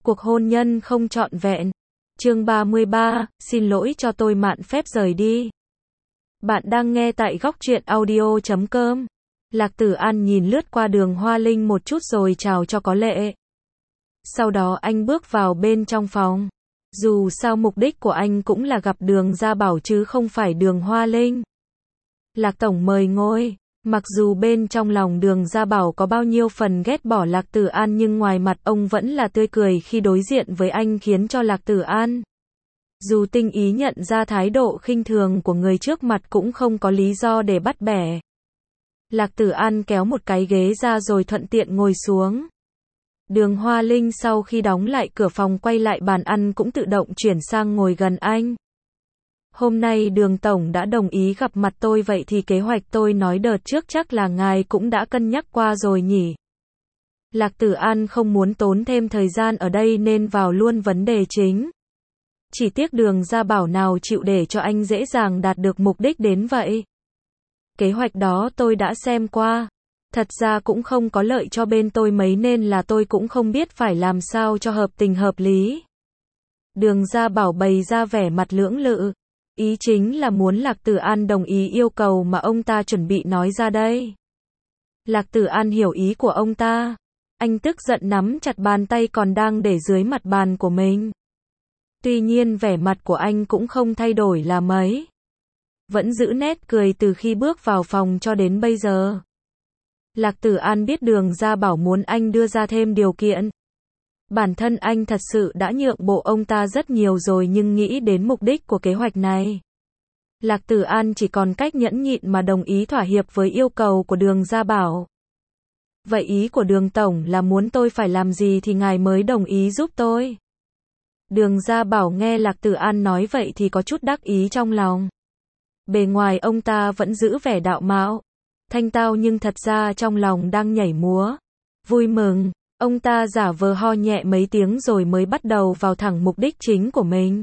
Cuộc hôn nhân không trọn vẹn. Chương 33, xin lỗi cho tôi mạn phép rời đi. Bạn đang nghe tại góc truyện audio.com. Lạc Tử An nhìn lướt qua Đường Hoa Linh một chút rồi chào cho có lệ. Sau đó anh bước vào bên trong phòng. Dù sao mục đích của anh cũng là gặp Đường Gia Bảo chứ không phải Đường Hoa Linh. Lạc Tổng mời ngồi. Mặc dù bên trong lòng Đường Gia Bảo có bao nhiêu phần ghét bỏ Lạc Tử An nhưng ngoài mặt ông vẫn là tươi cười khi đối diện với anh khiến cho Lạc Tử An. Dù tinh ý nhận ra thái độ khinh thường của người trước mặt cũng không có lý do để bắt bẻ. Lạc Tử An kéo một cái ghế ra rồi thuận tiện ngồi xuống. Đường Hoa Linh sau khi đóng lại cửa phòng quay lại bàn ăn cũng tự động chuyển sang ngồi gần anh. Hôm nay Đường Tổng đã đồng ý gặp mặt tôi vậy thì kế hoạch tôi nói đợt trước chắc là ngài cũng đã cân nhắc qua rồi nhỉ. Lạc Tử An không muốn tốn thêm thời gian ở đây nên vào luôn vấn đề chính. Chỉ tiếc Đường Gia Bảo nào chịu để cho anh dễ dàng đạt được mục đích đến vậy. Kế hoạch đó tôi đã xem qua. Thật ra cũng không có lợi cho bên tôi mấy nên là tôi cũng không biết phải làm sao cho hợp tình hợp lý. Đường Gia Bảo bày ra vẻ mặt lưỡng lự. Ý chính là muốn Lạc Tử An đồng ý yêu cầu mà ông ta chuẩn bị nói ra đây. Lạc Tử An hiểu ý của ông ta. Anh tức giận nắm chặt bàn tay còn đang để dưới mặt bàn của mình. Tuy nhiên vẻ mặt của anh cũng không thay đổi là mấy. Vẫn giữ nét cười từ khi bước vào phòng cho đến bây giờ. Lạc Tử An biết Đường Gia Bảo muốn anh đưa ra thêm điều kiện. Bản thân anh thật sự đã nhượng bộ ông ta rất nhiều rồi nhưng nghĩ đến mục đích của kế hoạch này. Lạc Tử An chỉ còn cách nhẫn nhịn mà đồng ý thỏa hiệp với yêu cầu của Đường Gia Bảo. Vậy ý của Đường Tổng là muốn tôi phải làm gì thì ngài mới đồng ý giúp tôi? Đường Gia Bảo nghe Lạc Tử An nói vậy thì có chút đắc ý trong lòng. Bề ngoài ông ta vẫn giữ vẻ đạo mạo, thanh tao nhưng thật ra trong lòng đang nhảy múa, vui mừng. Ông ta giả vờ ho nhẹ mấy tiếng rồi mới bắt đầu vào thẳng mục đích chính của mình.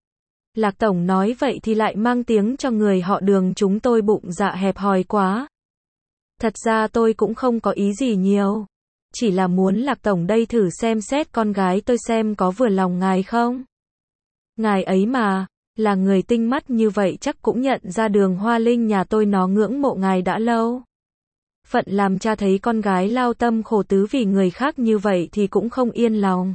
Lạc Tổng nói vậy thì lại mang tiếng cho người họ Đường chúng tôi bụng dạ hẹp hòi quá. Thật ra tôi cũng không có ý gì nhiều. Chỉ là muốn Lạc Tổng đây thử xem xét con gái tôi xem có vừa lòng ngài không. Ngài ấy mà, là người tinh mắt như vậy chắc cũng nhận ra Đường Hoa Linh nhà tôi nó ngưỡng mộ ngài đã lâu. Phận làm cha thấy con gái lao tâm khổ tứ vì người khác như vậy thì cũng không yên lòng.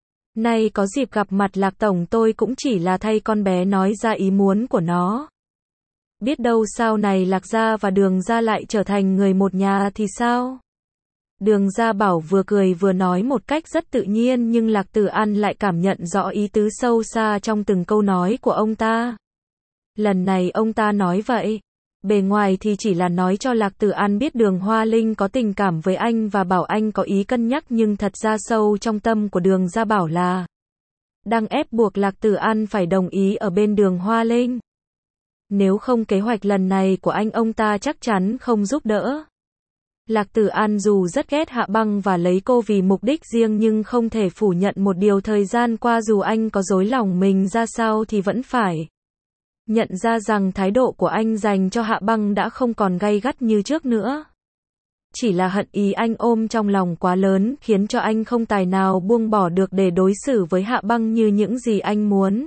Nay có dịp gặp mặt Lạc Tổng tôi cũng chỉ là thay con bé nói ra ý muốn của nó. Biết đâu sau này Lạc Gia và Đường Gia lại trở thành người một nhà thì sao? Đường Gia Bảo vừa cười vừa nói một cách rất tự nhiên nhưng Lạc Tử An lại cảm nhận rõ ý tứ sâu xa trong từng câu nói của ông ta. Lần này ông ta nói vậy. Bề ngoài thì chỉ là nói cho Lạc Tử An biết Đường Hoa Linh có tình cảm với anh và bảo anh có ý cân nhắc nhưng thật ra sâu trong tâm của Đường Gia Bảo là đang ép buộc Lạc Tử An phải đồng ý ở bên Đường Hoa Linh. Nếu không kế hoạch lần này của anh ông ta chắc chắn không giúp đỡ. Lạc Tử An dù rất ghét Hạ Băng và lấy cô vì mục đích riêng nhưng không thể phủ nhận một điều thời gian qua dù anh có dối lòng mình ra sao thì vẫn phải nhận ra rằng thái độ của anh dành cho Hạ Băng đã không còn gay gắt như trước nữa. Chỉ là hận ý anh ôm trong lòng quá lớn khiến cho anh không tài nào buông bỏ được để đối xử với Hạ Băng như những gì anh muốn.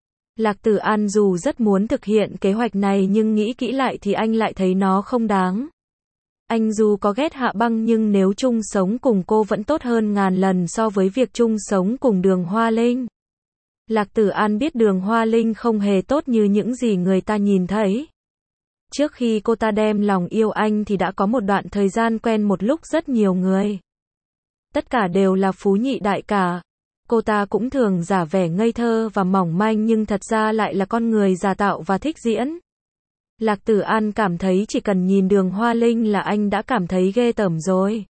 Lạc Tử An dù rất muốn thực hiện kế hoạch này nhưng nghĩ kỹ lại thì anh lại thấy nó không đáng. Anh dù có ghét Hạ Băng nhưng nếu chung sống cùng cô vẫn tốt hơn ngàn lần so với việc chung sống cùng Đường Hoa Linh. Lạc Tử An biết Đường Hoa Linh không hề tốt như những gì người ta nhìn thấy. Trước khi cô ta đem lòng yêu anh thì đã có một đoạn thời gian quen một lúc rất nhiều người. Tất cả đều là phú nhị đại cả. Cô ta cũng thường giả vẻ ngây thơ và mỏng manh nhưng thật ra lại là con người giả tạo và thích diễn. Lạc Tử An cảm thấy chỉ cần nhìn Đường Hoa Linh là anh đã cảm thấy ghê tởm rồi.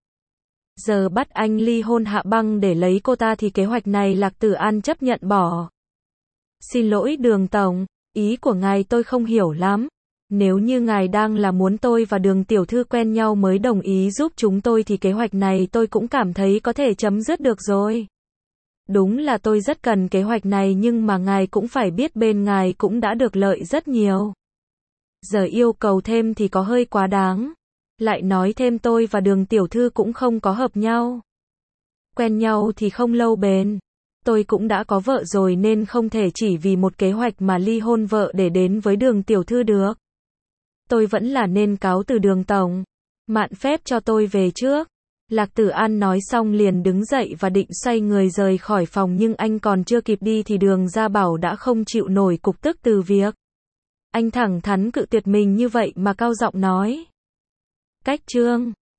Giờ bắt anh ly hôn Hạ Băng để lấy cô ta thì kế hoạch này Lạc Tử An chấp nhận bỏ. Xin lỗi Đường Tổng, ý của ngài tôi không hiểu lắm. Nếu như ngài đang là muốn tôi và Đường tiểu thư quen nhau mới đồng ý giúp chúng tôi thì kế hoạch này tôi cũng cảm thấy có thể chấm dứt được rồi. Đúng là tôi rất cần kế hoạch này nhưng mà ngài cũng phải biết bên ngài cũng đã được lợi rất nhiều. Giờ yêu cầu thêm thì có hơi quá đáng. Lại nói thêm tôi và Đường tiểu thư cũng không có hợp nhau. Quen nhau thì không lâu bền. Tôi cũng đã có vợ rồi nên không thể chỉ vì một kế hoạch mà ly hôn vợ để đến với Đường tiểu thư được. Tôi vẫn là nên cáo từ Đường tổng. Mạn phép cho tôi về trước. Lạc Tử An nói xong liền đứng dậy và định xoay người rời khỏi phòng, nhưng anh còn chưa kịp đi thì Đường Gia Bảo đã không chịu nổi cục tức từ việc anh thẳng thắn cự tuyệt mình như vậy mà cao giọng nói. Cách chương